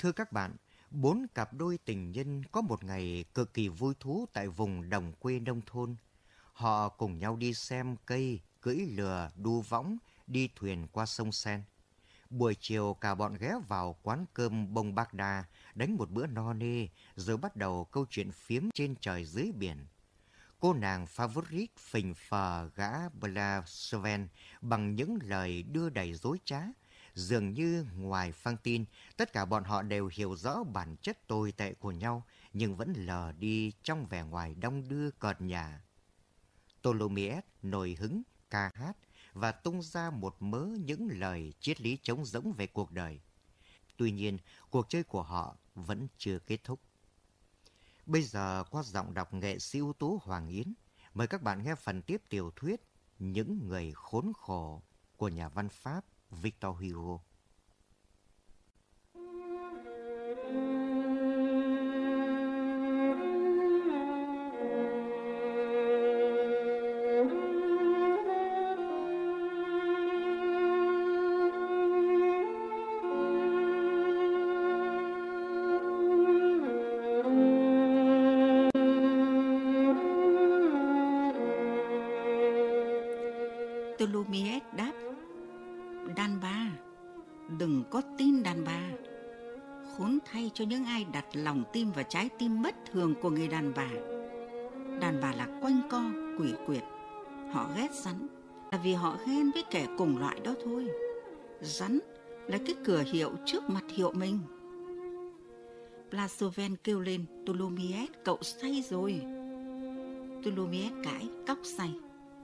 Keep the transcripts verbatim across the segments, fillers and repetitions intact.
Thưa các bạn, bốn cặp đôi tình nhân có một ngày cực kỳ vui thú tại vùng đồng quê nông thôn. Họ cùng nhau đi xem cây, cưỡi lừa, đu võng, đi thuyền qua sông Sen. Buổi chiều cả bọn ghé vào quán cơm Bông Bác Đa, đánh một bữa no nê, rồi bắt đầu câu chuyện phiếm trên trời dưới biển. Cô nàng favorite phình phờ gã Blaseven bằng những lời đưa đầy dối trá. Dường như ngoài phăng tin, tất cả bọn họ đều hiểu rõ bản chất tồi tệ của nhau, nhưng vẫn lờ đi trong vẻ ngoài đong đưa cợt nhả. Ptolemaeus nổi hứng, ca hát và tung ra một mớ những lời triết lý trống rỗng về cuộc đời. Tuy nhiên, cuộc chơi của họ vẫn chưa kết thúc. Bây giờ qua giọng đọc nghệ sĩ ưu tú Hoàng Yến, mời các bạn nghe phần tiếp tiểu thuyết Những người khốn khổ của nhà văn Pháp Victor Hugo. Ptolemaeus đáp: đàn bà, đừng có tin đàn bà. Khốn thay cho những ai đặt lòng tim và trái tim bất thường của người đàn bà. Đàn bà là quanh co, quỷ quyệt. Họ ghét rắn là vì họ ghen với kẻ cùng loại đó thôi. Rắn là cái cửa hiệu trước mặt hiệu mình. Blaseven kêu lên: Ptolemaeus, cậu say rồi. Ptolemaeus cãi: cóc say.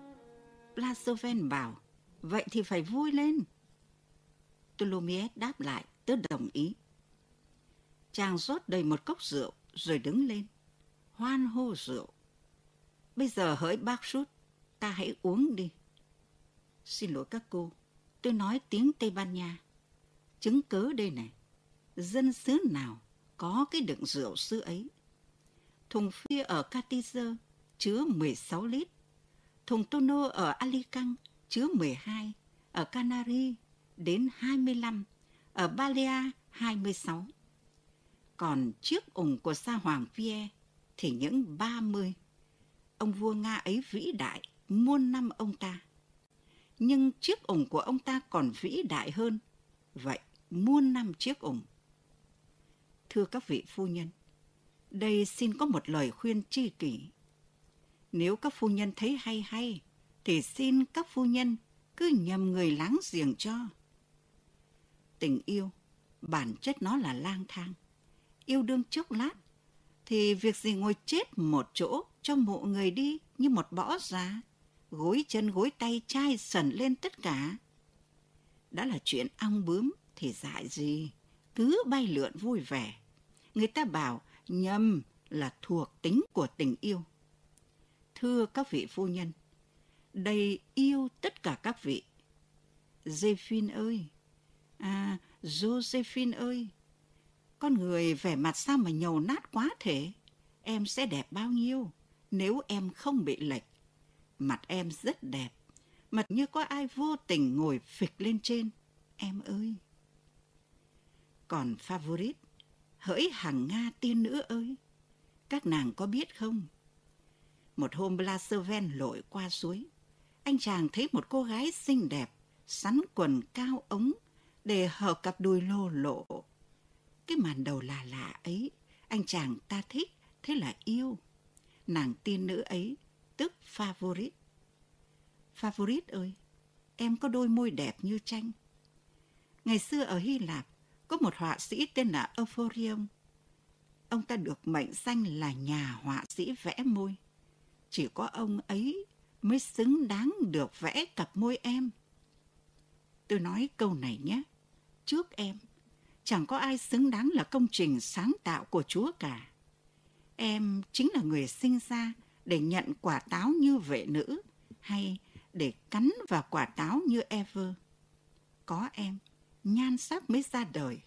Blaseven bảo: vậy thì phải vui lên. Ptolemaeus đáp lại: tớ đồng ý. Chàng rót đầy một cốc rượu rồi đứng lên, hoan hô rượu. Bây giờ hỡi bác sút, ta hãy uống đi. Xin lỗi các cô, tôi nói tiếng Tây Ban Nha. Chứng cớ đây này, dân xứ nào có cái đựng rượu xứ ấy. Thùng phia ở Catizer chứa mười sáu lít. Thùng Tono ở Alicante chứa mười hai, ở Canary đến hai mươi lăm, ở Balear hai mươi sáu. Còn chiếc ủng của Sa Hoàng Pierre thì những ba mươi. Ông vua Nga ấy vĩ đại, muôn năm ông ta. Nhưng chiếc ủng của ông ta còn vĩ đại hơn, vậy muôn năm chiếc ủng. Thưa các vị phu nhân, đây xin có một lời khuyên tri kỷ. Nếu các phu nhân thấy hay hay, thì xin các phu nhân cứ nhầm người láng giềng cho. Tình yêu, bản chất nó là lang thang. Yêu đương chốc lát, thì việc gì ngồi chết một chỗ cho mộ người đi như một bõ già, gối chân gối tay chai sần lên tất cả. Đã là chuyện ong bướm thì dại gì, cứ bay lượn vui vẻ. Người ta bảo nhầm là thuộc tính của tình yêu. Thưa các vị phu nhân, đây yêu tất cả các vị. Josephine ơi, à, Josephine ơi, con người vẻ mặt sao mà nhầu nát quá thế? Em sẽ đẹp bao nhiêu nếu em không bị lệch. Mặt em rất đẹp, mặt như có ai vô tình ngồi phịch lên trên, em ơi. Còn favorite, hỡi hàng Nga tiên nữ ơi, các nàng có biết không? Một hôm Blaseven lội qua suối, anh chàng thấy một cô gái xinh đẹp, sắn quần cao ống để hở cặp đùi lô lộ. Cái màn đầu lạ lạ ấy, anh chàng ta thích, thế là yêu. Nàng tiên nữ ấy, tức favorite. Favorite ơi, em có đôi môi đẹp như tranh. Ngày xưa ở Hy Lạp, có một họa sĩ tên là Euphorion. Ông ta được mệnh danh là nhà họa sĩ vẽ môi. Chỉ có ông ấy mới xứng đáng được vẽ cặp môi em. Tôi nói câu này nhé, trước em, chẳng có ai xứng đáng là công trình sáng tạo của Chúa cả. Em chính là người sinh ra để nhận quả táo như vệ nữ, hay để cắn vào quả táo như Eve. Có em, nhan sắc mới ra đời.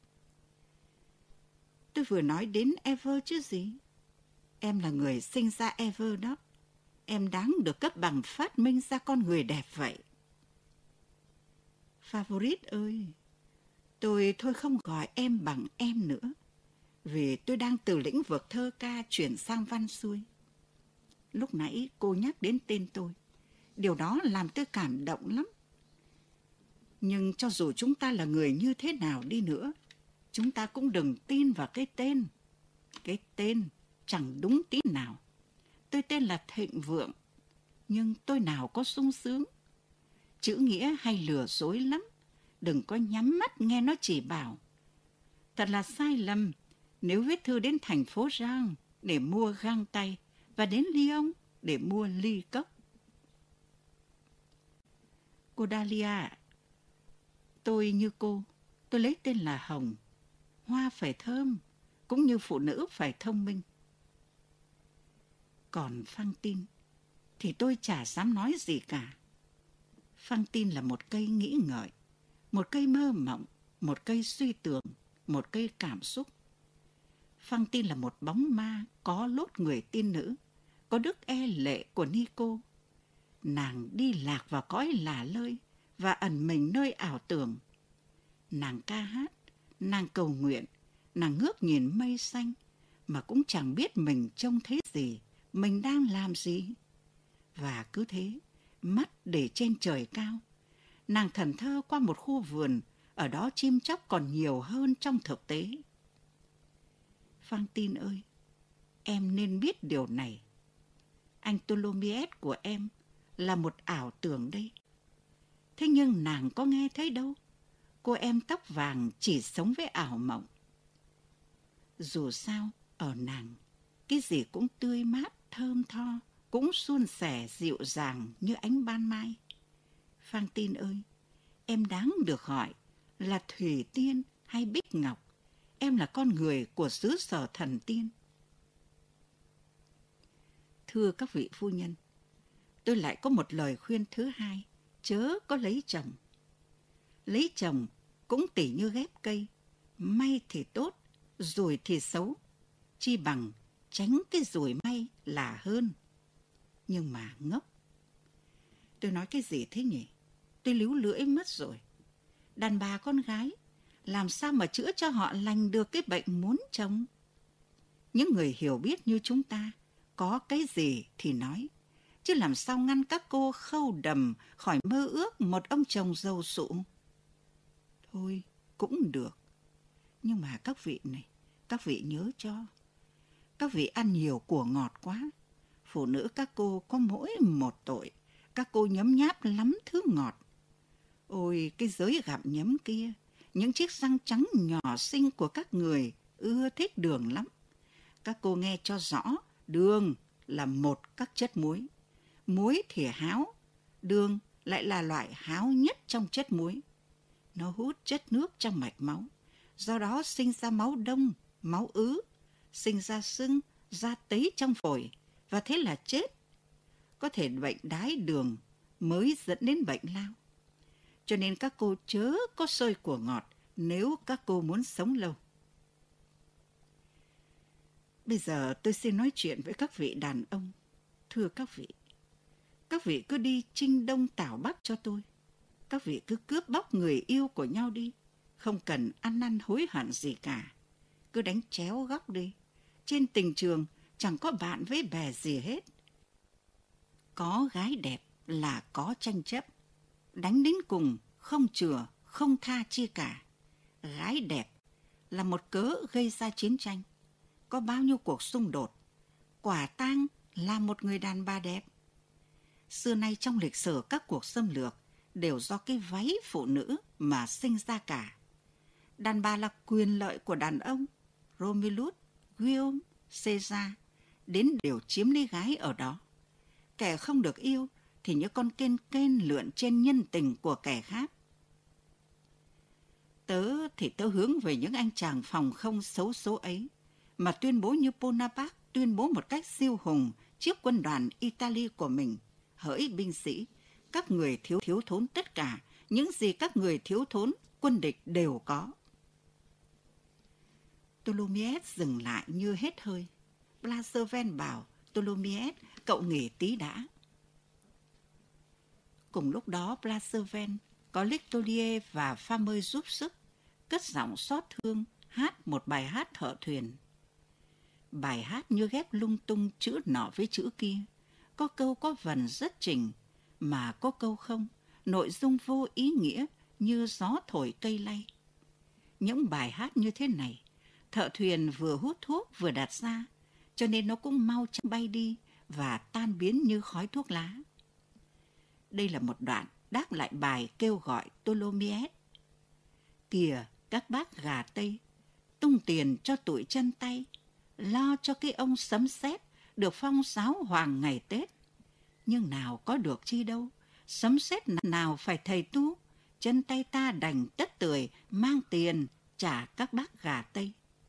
Tôi vừa nói đến Eve chứ gì. Em là người sinh ra Eve đó. Em đáng được cấp bằng phát minh ra con người đẹp vậy. Favorite ơi, Tôi thôi không gọi em bằng em nữa, vì tôi đang từ lĩnh vực thơ ca chuyển sang văn xuôi. Lúc nãy cô nhắc đến tên tôi. Điều đó làm tôi cảm động lắm. Nhưng cho dù chúng ta là người như thế nào đi nữa, chúng ta cũng đừng tin vào cái tên. Cái tên chẳng đúng tí nào. Tôi tên là Thịnh Vượng, nhưng tôi nào có sung sướng. Chữ nghĩa hay lừa dối lắm. Đừng có nhắm mắt nghe nó chỉ bảo. Thật là sai lầm nếu viết thư đến thành phố Giang để mua găng tay và đến Lyon để mua ly cốc. Cô Dahlia, tôi như cô, tôi lấy tên là Hồng. Hoa phải thơm, cũng như phụ nữ phải thông minh. Còn Phăng Tin thì tôi chả dám nói gì cả. Phăng Tin là một cây nghĩ ngợi, một cây mơ mộng, một cây suy tưởng, một cây cảm xúc. Phăng Tin là một bóng ma có lốt người tiên nữ, có đức e lệ của Nico. Nàng đi lạc vào cõi lả lơi và ẩn mình nơi ảo tưởng. Nàng ca hát, nàng cầu nguyện, nàng ngước nhìn mây xanh mà cũng chẳng biết mình trông thấy gì, mình đang làm gì. Và cứ thế, mắt để trên trời cao, nàng thần thơ qua một khu vườn, ở đó chim chóc còn nhiều hơn trong thực tế. Phăng Tin ơi, em nên biết điều này. Anh Tholomyès của em là một ảo tưởng đây. Thế nhưng nàng có nghe thấy đâu. Cô em tóc vàng chỉ sống với ảo mộng. Dù sao, ở nàng, cái gì cũng tươi mát, thơm tho, cũng suôn sẻ, dịu dàng như ánh ban mai. Phăng Tin ơi, em đáng được gọi là Thủy Tiên hay Bích Ngọc. Em là con người của xứ sở thần tiên. Thưa các vị phu nhân, tôi lại có một lời khuyên thứ hai, chớ có lấy chồng. Lấy chồng cũng tỉ như ghép cây, may thì tốt, rủi thì xấu, chi bằng tránh cái rủi may là hơn. Nhưng mà ngốc. Tôi nói cái gì thế nhỉ? Tôi líu lưỡi mất rồi. Đàn bà con gái, làm sao mà chữa cho họ lành được cái bệnh muốn chồng? Những người hiểu biết như chúng ta, có cái gì thì nói, chứ làm sao ngăn các cô khâu đầm khỏi mơ ước một ông chồng giàu sụ. Thôi, cũng được. Nhưng mà các vị này, các vị nhớ cho. Các vị ăn nhiều của ngọt quá. Phụ nữ các cô có mỗi một tội. Các cô nhấm nháp lắm thứ ngọt. Ôi, cái giới gặm nhấm kia, những chiếc răng trắng nhỏ xinh của các người ưa thích đường lắm. Các cô nghe cho rõ, đường là một các chất muối. Muối thì háo, đường lại là loại háo nhất trong chất muối. Nó hút chất nước trong mạch máu, do đó sinh ra máu đông, máu ứ, sinh ra sưng, ra tấy trong phổi, và thế là chết. Có thể bệnh đái đường mới dẫn đến bệnh lao. Cho nên các cô chớ có xơi của ngọt nếu các cô muốn sống lâu. Bây giờ tôi xin nói chuyện với các vị đàn ông. Thưa các vị, các vị cứ đi chinh đông tảo bắc cho tôi. Các vị cứ cướp bóc người yêu của nhau đi. Không cần ăn năn hối hận gì cả. Cứ đánh chéo góc đi. Trên tình trường chẳng có bạn với bè gì hết. Có gái đẹp là có tranh chấp. Đánh đến cùng, không chừa, không tha chi cả. Gái đẹp là một cớ gây ra chiến tranh. Có bao nhiêu cuộc xung đột. Quả tang là một người đàn bà đẹp. Xưa nay trong lịch sử các cuộc xâm lược đều do cái váy phụ nữ mà sinh ra cả. Đàn bà là quyền lợi của đàn ông. Romulus, Guillaume, Caesar đến đều chiếm lấy gái ở đó. Kẻ không được yêu thì như con kên kên lượn trên nhân tình của kẻ khác. Tớ thì tớ hướng về những anh chàng phòng không xấu số ấy, mà tuyên bố như Bonaparte tuyên bố một cách siêu hùng trước quân đoàn Italy của mình. Hỡi binh sĩ, các người thiếu thiếu thốn tất cả, những gì các người thiếu thốn, quân địch đều có. Tholomyès dừng lại như hết hơi. Blaserven bảo, Tholomyès, cậu nghỉ tí đã. Cùng lúc đó, Blaserven có Lectolier và Fameuil giúp sức. cất giọng xót thương hát một bài hát thợ thuyền. Bài hát như ghép lung tung chữ nọ với chữ kia, có câu có vần rất trình, mà có câu không, nội dung vô ý nghĩa như gió thổi cây lay. Những bài hát như thế này, thợ thuyền vừa hút thuốc vừa đặt ra, cho nên nó cũng mau chóng bay đi và tan biến như khói thuốc lá. Đây là một đoạn đáp lại bài kêu gọi Tholomyès. Kìa các bác gà Tây, tung tiền cho tụi chân tay, lo cho cái ông sấm sét được phong giáo hoàng ngày Tết. Nhưng nào có được chi đâu, sấm sét nào phải thầy tu, chân tay ta đành tất tưởi mang tiền trả các bác gà Tây.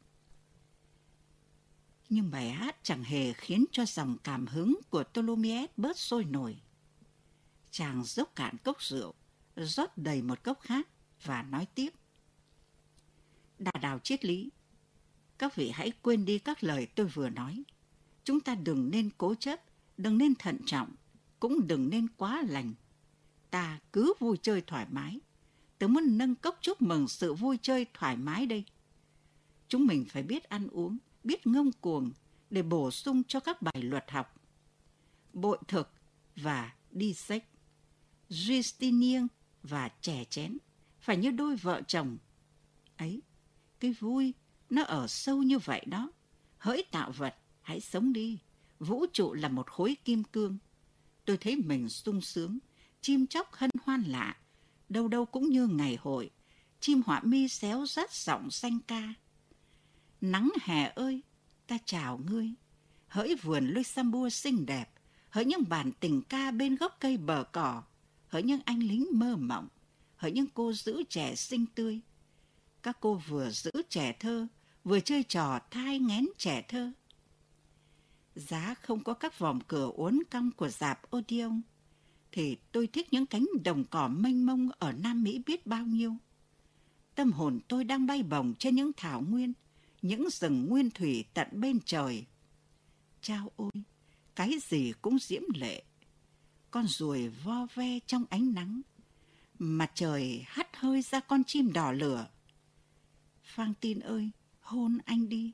Nhưng bài hát chẳng hề khiến cho dòng cảm hứng của Tholomyès bớt sôi nổi. Chàng dốc cạn cốc rượu, rót đầy một cốc khác và nói tiếp. Đà đào triết lý, các vị hãy quên đi các lời tôi vừa nói. Chúng ta đừng nên cố chấp, đừng nên thận trọng, cũng đừng nên quá lành. Ta cứ vui chơi thoải mái. Tớ muốn nâng cốc chúc mừng sự vui chơi thoải mái đây. Chúng mình phải biết ăn uống, biết ngông cuồng để bổ sung cho các bài luật học. Bội thực và đi sách, Justinian và chè chén, phải như đôi vợ chồng. Ấy, cái vui nó ở sâu như vậy đó. Hỡi tạo vật, hãy sống đi. Vũ trụ là một khối kim cương. Tôi thấy mình sung sướng, chim chóc hân hoan lạ, đâu đâu cũng như ngày hội, chim họa mi xéo rắt giọng xanh ca. Nắng hè ơi, ta chào ngươi. Hỡi vườn Luxembourg xinh đẹp, hỡi những bản tình ca bên gốc cây bờ cỏ, hỡi những anh lính mơ mộng, hỡi những cô giữ trẻ xinh tươi. Các cô vừa giữ trẻ thơ, vừa chơi trò thai nghén trẻ thơ. Giá không có các vòm cửa uốn cong của rạp Odeon, thì tôi thích những cánh đồng cỏ mênh mông ở Nam Mỹ biết bao nhiêu. Tâm hồn tôi đang bay bổng trên những thảo nguyên, những rừng nguyên thủy tận bên trời. Chao ôi, cái gì cũng diễm lệ. Con ruồi vo ve trong ánh nắng, mặt trời hắt hơi ra con chim đỏ lửa. Phang Tin ơi, hôn anh đi.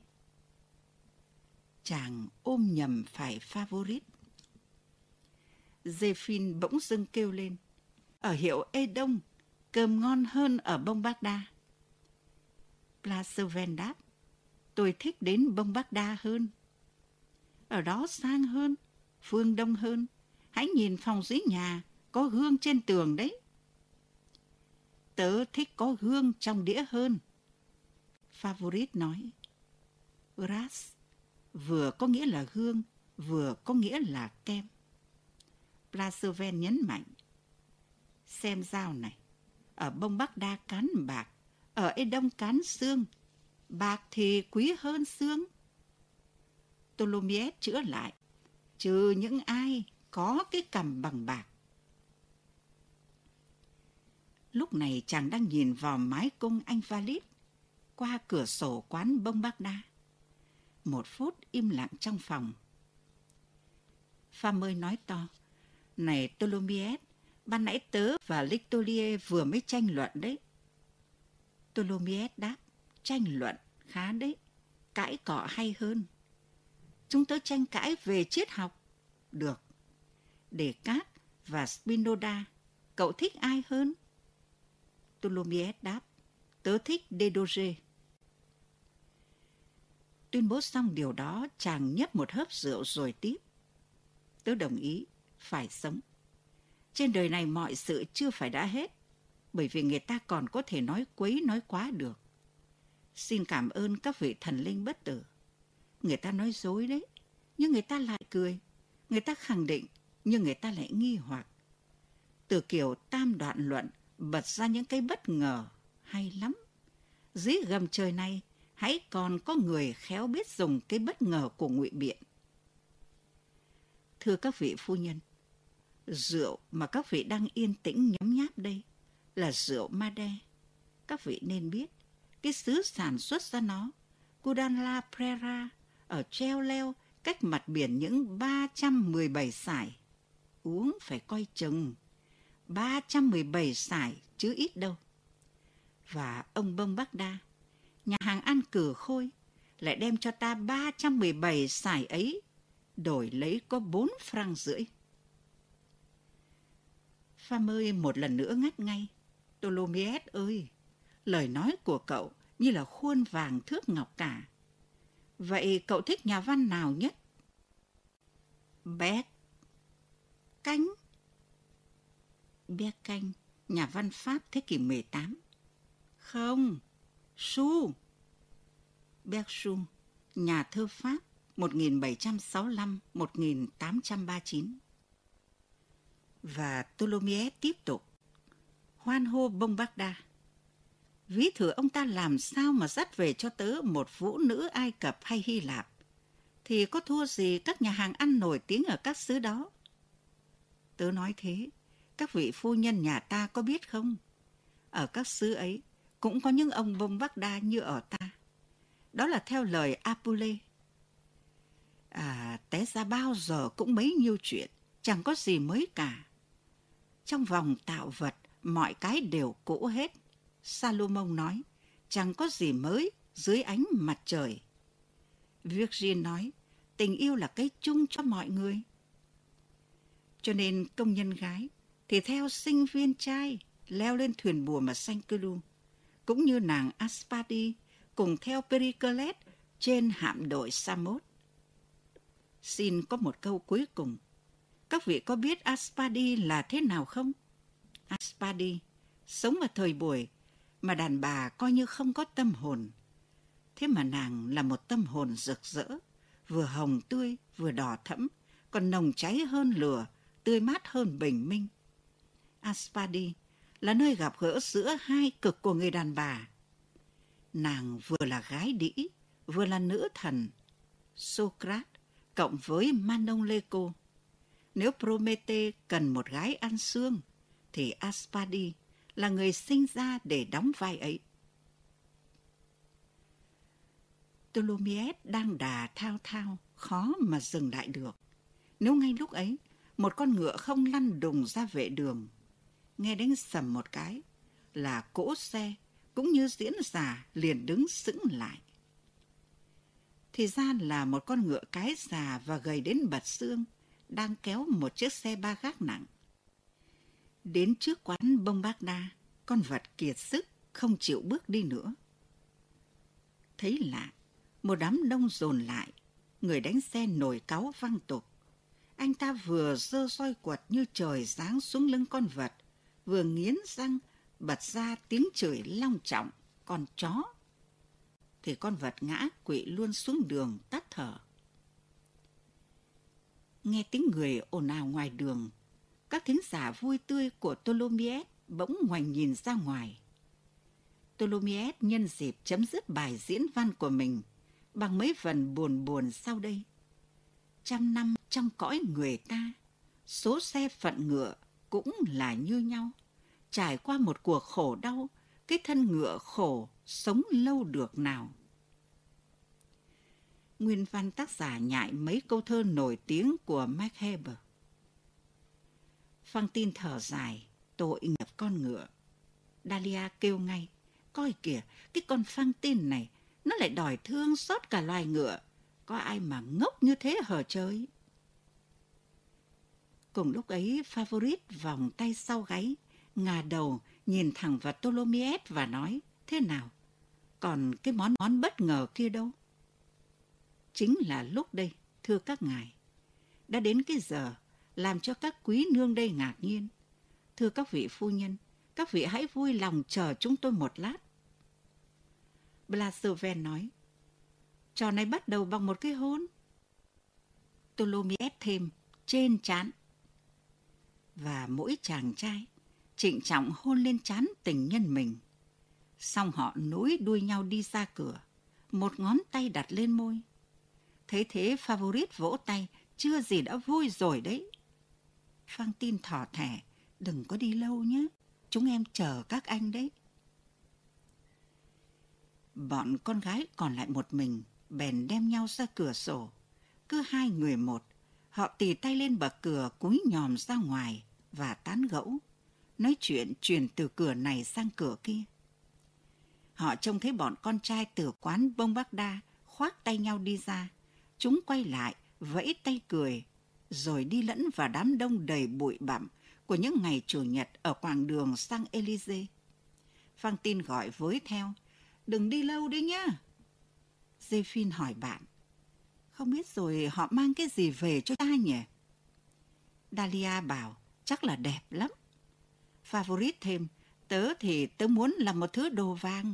Chàng ôm nhầm phải Favourite. Zéphine bỗng dưng kêu lên. Ở hiệu Ê Đông, cơm ngon hơn ở Bông Bác Đa. Placerven đáp. Tôi thích đến Bông Bác Đa hơn. Ở đó sang hơn, phương đông hơn. Hãy nhìn phòng dưới nhà, có gương trên tường đấy. Tớ thích có gương trong đĩa hơn. Favourite nói. Gras vừa có nghĩa là gương, vừa có nghĩa là kem. Placerven nhấn mạnh. Xem dao này, ở Bông Bác Đa cán bạc, ở Ê Đông cán xương. Bạc thì quý hơn xương. Tholomyès chữa lại. Trừ những ai có cái cằm bằng bạc. Lúc này chàng đang nhìn vào mái cung Invalides qua cửa sổ quán Bông Bác Đa. Một phút im lặng trong phòng. Fameuil nói to. Này Tholomyès, ban nãy tớ và Lectolier vừa mới tranh luận đấy. Tholomyès đáp. Tranh luận khá đấy. Cãi cọ hay hơn. Chúng tớ tranh cãi về triết học. Được. Descartes và Spinoza, cậu thích ai hơn? Tholomyès đáp. Tớ thích Diderot. Tuyên bố xong điều đó, chàng nhấp một hớp rượu rồi tiếp. Tớ đồng ý, phải sống. Trên đời này mọi sự chưa phải đã hết, bởi vì người ta còn có thể nói quấy nói quá được. Xin cảm ơn các vị thần linh bất tử. Người ta nói dối đấy, nhưng người ta lại cười. Người ta khẳng định, nhưng người ta lại nghi hoặc. Từ kiểu tam đoạn luận bật ra những cái bất ngờ hay lắm. Dưới gầm trời này, hãy còn có người khéo biết dùng cái bất ngờ của ngụy biện. Thưa các vị phu nhân, rượu mà các vị đang yên tĩnh nhấm nháp đây là rượu Madè. Các vị nên biết, cái xứ sản xuất ra nó, Cudanla Prera, ở treo leo cách mặt biển những ba trăm mười bảy sải. Uống phải coi chừng, ba trăm mười bảy sải chứ ít đâu. Và ông Bông Bác Đa, nhà hàng ăn cừ khôi, lại đem cho ta ba trăm mười bảy sải ấy, đổi lấy có bốn franc rưỡi. Pham ơi một lần nữa ngắt ngay. Tholomyès ơi, lời nói của cậu như là khuôn vàng thước ngọc cả. Vậy cậu thích nhà văn nào nhất? Bé Canh. Bé Canh, nhà văn Pháp thế kỷ mười tám. Không, Su. Bergson, nhà thơ Pháp một nghìn bảy trăm sáu mươi lăm đến một nghìn tám trăm ba mươi chín. Và Tholomyès tiếp tục hoan hô Bông Bác Đa. Ví thử ông ta làm sao mà dắt về cho tớ một vũ nữ Ai Cập hay Hy Lạp, thì có thua gì các nhà hàng ăn nổi tiếng ở các xứ đó. Tớ nói thế, các vị phu nhân nhà ta có biết không? Ở các xứ ấy cũng có những ông Bông Bác Đa như ở ta. Đó là theo lời Apule. À, té ra bao giờ cũng bấy nhiêu chuyện, chẳng có gì mới cả. Trong vòng tạo vật, mọi cái đều cũ hết. Salomon nói, chẳng có gì mới dưới ánh mặt trời. Virgil nói, tình yêu là cái chung cho mọi người. Cho nên công nhân gái thì theo sinh viên trai leo lên thuyền buồm ở Saint Cloud, cũng như nàng Aspadi cùng theo Pericles trên hạm đội Samos. Xin có một câu cuối cùng. Các vị có biết Aspadi là thế nào không? Aspadi sống vào thời buổi mà đàn bà coi như không có tâm hồn. Thế mà nàng là một tâm hồn rực rỡ, vừa hồng tươi, vừa đỏ thẫm, còn nồng cháy hơn lửa, tươi mát hơn bình minh. Aspadi là nơi gặp gỡ giữa hai cực của người đàn bà. Nàng vừa là gái đĩ, vừa là nữ thần. Socrates cộng với Manon Lescaut. Nếu Prométhée cần một gái ăn xương, thì Aspadi là người sinh ra để đóng vai ấy. Tholomyès đang đà thao thao, khó mà dừng lại được. Nếu ngay lúc ấy, một con ngựa không lăn đùng ra vệ đường, nghe đánh sầm một cái, là cỗ xe cũng như diễn giả liền đứng sững lại. Thì ra là một con ngựa cái già và gầy đến bật xương, đang kéo một chiếc xe ba gác nặng. Đến trước quán Bông Bác Đa, con vật kiệt sức, không chịu bước đi nữa. Thấy lạ, một đám đông dồn lại, người đánh xe nổi cáu văng tục. Anh ta vừa giơ roi quật như trời giáng xuống lưng con vật, vừa nghiến răng bật ra tiếng chửi long trọng, con chó. Thì con vật ngã quỵ luôn xuống đường tắt thở. Nghe tiếng người ồn ào ngoài đường, các thính giả vui tươi của Tholomyès bỗng ngoảnh nhìn ra ngoài. Tholomyès nhân dịp chấm dứt bài diễn văn của mình bằng mấy phần buồn buồn sau đây. Trăm năm trong cõi người ta, số xe phận ngựa cũng là như nhau. Trải qua một cuộc khổ đau, cái thân ngựa khổ sống lâu được nào. Nguyên văn tác giả nhại mấy câu thơ nổi tiếng của Max Weber. Fantine thở dài, tội nghiệp con ngựa. Dahlia kêu ngay, coi kìa, cái con Fantine này, nó lại đòi thương xót cả loài ngựa. Có ai mà ngốc như thế hở trời. Cùng lúc ấy, Favorite vòng tay sau gáy, ngả đầu nhìn thẳng vào Tholomyès và nói, thế nào? Còn cái món món bất ngờ kia đâu? Chính là lúc đây, thưa các ngài. Đã đến cái giờ làm cho các quý nương đây ngạc nhiên. Thưa các vị phu nhân, các vị hãy vui lòng chờ chúng tôi một lát. Blasoven nói, trò này bắt đầu bằng một cái hôn. Tholomyès thêm, trên trán. Và mỗi chàng trai trịnh trọng hôn lên trán tình nhân mình. Xong họ nối đuôi nhau đi ra cửa, một ngón tay đặt lên môi. Thấy thế Favorite vỗ tay, chưa gì đã vui rồi đấy. Fantine thỏ thẻ, đừng có đi lâu nhé, chúng em chờ các anh đấy. Bọn con gái còn lại một mình, bèn đem nhau ra cửa sổ. Cứ hai người một, họ tì tay lên bậc cửa cúi nhòm ra ngoài và tán gẫu, nói chuyện truyền từ cửa này sang cửa kia. Họ trông thấy bọn con trai từ quán bông Bác Đa khoác tay nhau đi ra. Chúng quay lại, vẫy tay cười, rồi đi lẫn vào đám đông đầy bụi bặm của những ngày Chủ nhật ở quảng đường Champs-Élysées. Fantine gọi với theo, đừng đi lâu đấy nhá. Zéphine hỏi bạn, không biết rồi họ mang cái gì về cho ta nhỉ? Dahlia bảo, chắc là đẹp lắm. Favourite thêm, tớ thì tớ muốn làm một thứ đồ vàng.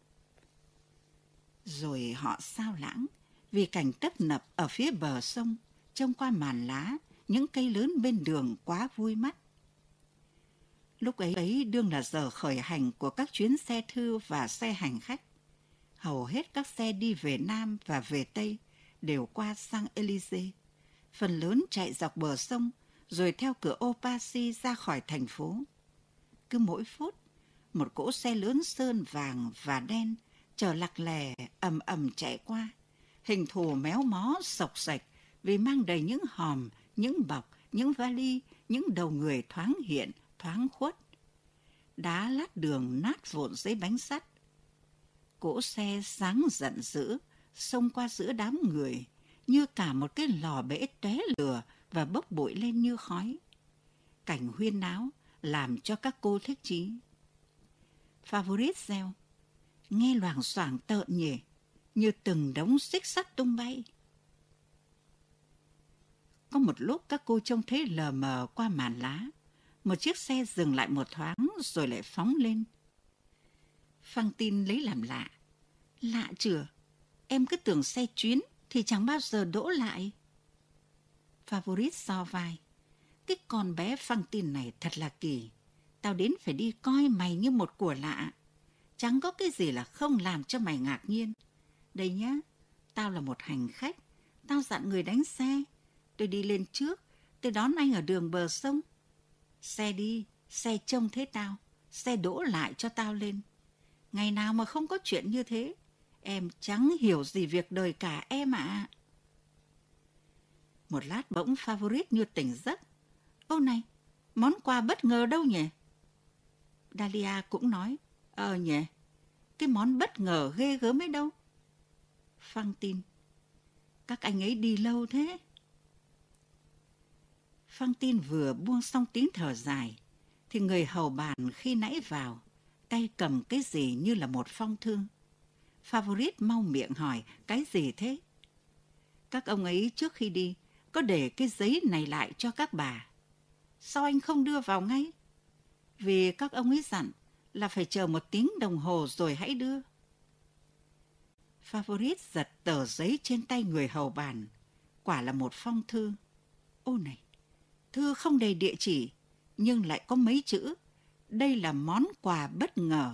Rồi họ sao lãng vì cảnh tấp nập ở phía bờ sông, trông qua màn lá, những cây lớn bên đường quá vui mắt. Lúc ấy, ấy đương là giờ khởi hành của các chuyến xe thư và xe hành khách. Hầu hết các xe đi về Nam và về Tây đều qua Champs-Élysées. Phần lớn chạy dọc bờ sông, rồi theo cửa ô Passy ra khỏi thành phố. Cứ mỗi phút, một cỗ xe lớn sơn vàng và đen chở lặc lè ầm ầm chạy qua, hình thù méo mó sộc sạch vì mang đầy những hòm, những bọc, những vali, những đầu người thoáng hiện, thoáng khuất. Đá lát đường nát vụn dưới bánh sắt. Cỗ xe sáng giận dữ xông qua giữa đám người như cả một cái lò bể tóe lửa và bốc bụi lên như khói. Cảnh huyên náo làm cho các cô thích chí. Favourite reo, nghe loảng xoảng tợn nhỉ, như từng đống xích sắt tung bay. Có một lúc các cô trông thấy lờ mờ qua màn lá, một chiếc xe dừng lại một thoáng rồi lại phóng lên. Fantine lấy làm lạ. Lạ chửa, em cứ tưởng xe chuyến thì chẳng bao giờ đỗ lại. Favourite so vai. Cái con bé Fantine này thật là kỳ. Tao đến phải đi coi mày như một của lạ. Chẳng có cái gì là không làm cho mày ngạc nhiên. Đây nhá, tao là một hành khách. Tao dặn người đánh xe. Tôi đi lên trước, tôi đón anh ở đường bờ sông. Xe đi, xe trông thấy tao, xe đỗ lại cho tao lên. Ngày nào mà không có chuyện như thế, em chẳng hiểu gì việc đời cả em ạ. Một lát bỗng Favourite như tỉnh giấc. Ô này, món quà bất ngờ đâu nhỉ? Dahlia cũng nói, ờ nhỉ, cái món bất ngờ ghê gớm ấy đâu. Fantine, các anh ấy đi lâu thế. Fantine vừa buông xong tiếng thở dài, thì người hầu bàn khi nãy vào, tay cầm cái gì như là một phong thư. Favourite mau miệng hỏi, cái gì thế? Các ông ấy trước khi đi, có để cái giấy này lại cho các bà. Sao anh không đưa vào ngay? Vì các ông ấy dặn là phải chờ một tiếng đồng hồ rồi hãy đưa. Favourite giật tờ giấy trên tay người hầu bàn. Quả là một phong thư. Ô này, thư không đầy địa chỉ, nhưng lại có mấy chữ. Đây là món quà bất ngờ.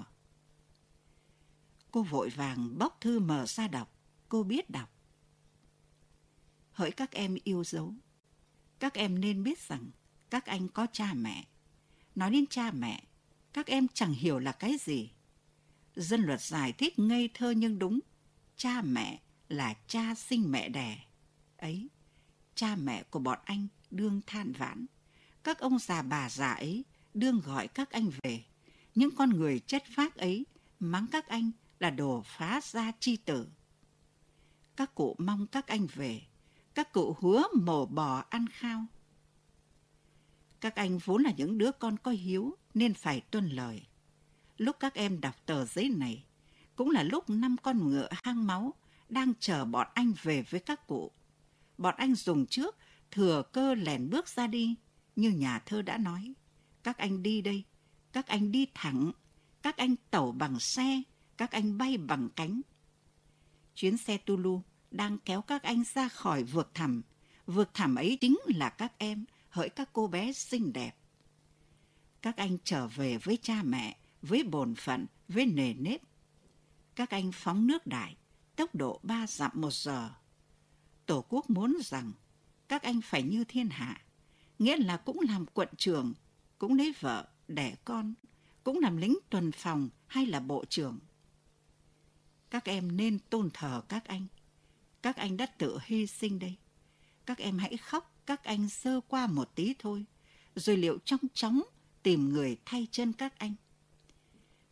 Cô vội vàng bóc thư mở ra đọc. Cô biết đọc. Hỡi các em yêu dấu, các em nên biết rằng các anh có cha mẹ. Nói đến cha mẹ, các em chẳng hiểu là cái gì. Dân luật giải thích ngây thơ nhưng đúng. Cha mẹ là cha sinh mẹ đẻ. Ấy, cha mẹ của bọn anh đương than vãn. Các ông già bà già ấy đương gọi các anh về. Những con người chất phác ấy mắng các anh là đồ phá gia chi tử. Các cụ mong các anh về. Các cụ hứa mổ bò ăn khao. Các anh vốn là những đứa con có hiếu nên phải tuân lời. Lúc các em đọc tờ giấy này cũng là lúc năm con ngựa hang máu đang chờ bọn anh về với các cụ. Bọn anh dùng trước thừa cơ lèn bước ra đi. Như nhà thơ đã nói, các anh đi đây, các anh đi thẳng, các anh tẩu bằng xe, các anh bay bằng cánh. Chuyến xe Toulouse đang kéo các anh ra khỏi vực thẳm. Vực thẳm ấy chính là các em, hỡi các cô bé xinh đẹp. Các anh trở về với cha mẹ, với bổn phận, với nề nếp. Các anh phóng nước đại, tốc độ ba dặm một giờ. Tổ quốc muốn rằng các anh phải như thiên hạ, nghĩa là cũng làm quận trưởng, cũng lấy vợ, đẻ con, cũng làm lính tuần phòng hay là bộ trưởng. Các em nên tôn thờ các anh. Các anh đã tự hy sinh đây. Các em hãy khóc, các anh sơ qua một tí thôi, rồi liệu trong chóng tìm người thay chân các anh.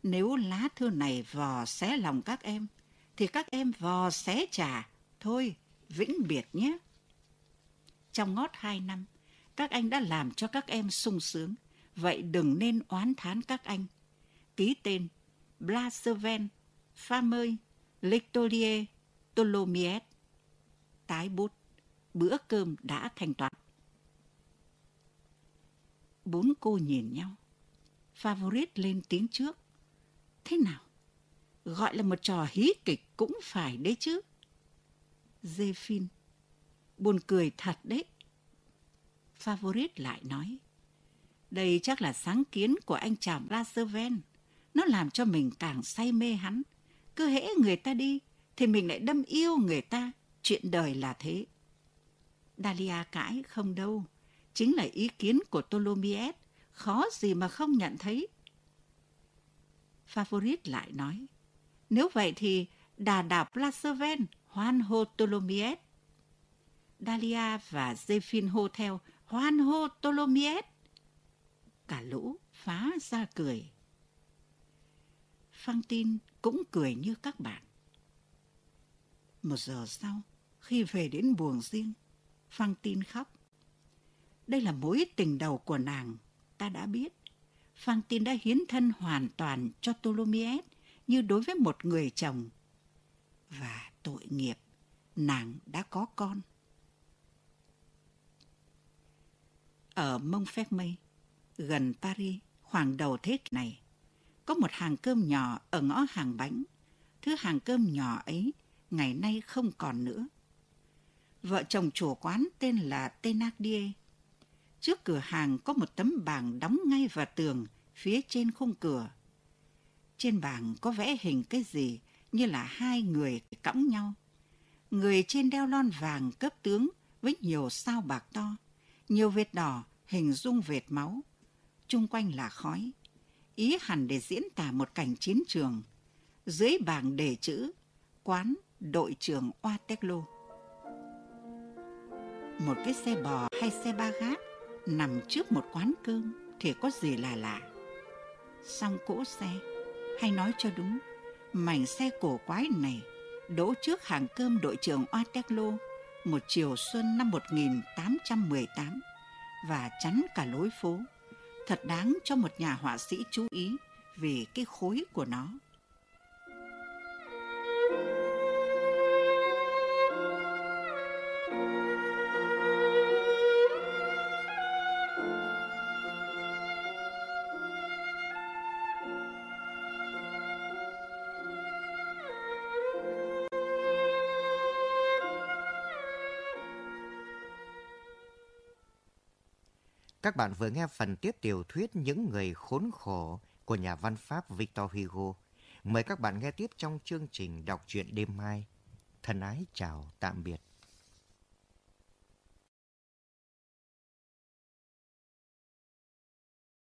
Nếu lá thư này vò xé lòng các em, thì các em vò xé trả. Thôi, vĩnh biệt nhé. Trong ngót hai năm, các anh đã làm cho các em sung sướng. Vậy đừng nên oán thán các anh. Ký tên Blaseven, Fameuil, Lectorier, Tholomyès. Tái bút, bữa cơm đã thanh toán. Bốn cô nhìn nhau. Favourite lên tiếng trước. Thế nào? Gọi là một trò hí kịch cũng phải đấy chứ. Zéphine, buồn cười thật đấy. Favourite lại nói. Đây chắc là sáng kiến của anh chàng Blaseven. Nó làm cho mình càng say mê hắn. Cứ hễ người ta đi, thì mình lại đâm yêu người ta. Chuyện đời là thế. Dahlia cãi, không đâu. Chính là ý kiến của Tholomyès. Khó gì mà không nhận thấy. Favourite lại nói. Nếu vậy thì đà đảo Blaseven hoan hô Tholomyès. Dahlia và Zéphine hô theo hoan hô Tholomyès. Cả lũ phá ra cười. Fantine cũng cười như các bạn. Một giờ sau, khi về đến buồng riêng, Fantine khóc. Đây là mối tình đầu của nàng, ta đã biết. Fantine đã hiến thân hoàn toàn cho Tholomyès như đối với một người chồng. Và tội nghiệp, nàng đã có con. Ở Montfermeil, gần Paris, khoảng đầu thế kỷ này, có một hàng cơm nhỏ ở ngõ hàng bánh. Thứ hàng cơm nhỏ ấy ngày nay không còn nữa. Vợ chồng chủ quán tên là Thénardier. Trước cửa hàng có một tấm bảng đóng ngay vào tường phía trên khung cửa. Trên bảng có vẽ hình cái gì như là hai người cõng nhau. Người trên đeo lon vàng cấp tướng với nhiều sao bạc to, nhiều vệt đỏ hình dung vệt máu. Chung quanh là khói. Ý hẳn để diễn tả một cảnh chiến trường. Dưới bảng đề chữ quán đội trưởng Waterloo. Một cái xe bò hay xe ba gác nằm trước một quán cơm thì có gì là lạ. Song cỗ xe, hay nói cho đúng, mảnh xe cổ quái này đỗ trước hàng cơm đội trưởng Waterloo một chiều xuân năm một nghìn tám trăm mười tám và chắn cả lối phố. Thật đáng cho một nhà họa sĩ chú ý vì cái khối của nó. Các bạn vừa nghe phần tiếp tiểu thuyết Những người khốn khổ của nhà văn Pháp Victor Hugo. Mời các bạn nghe tiếp trong chương trình đọc truyện đêm mai. Thân ái chào tạm biệt.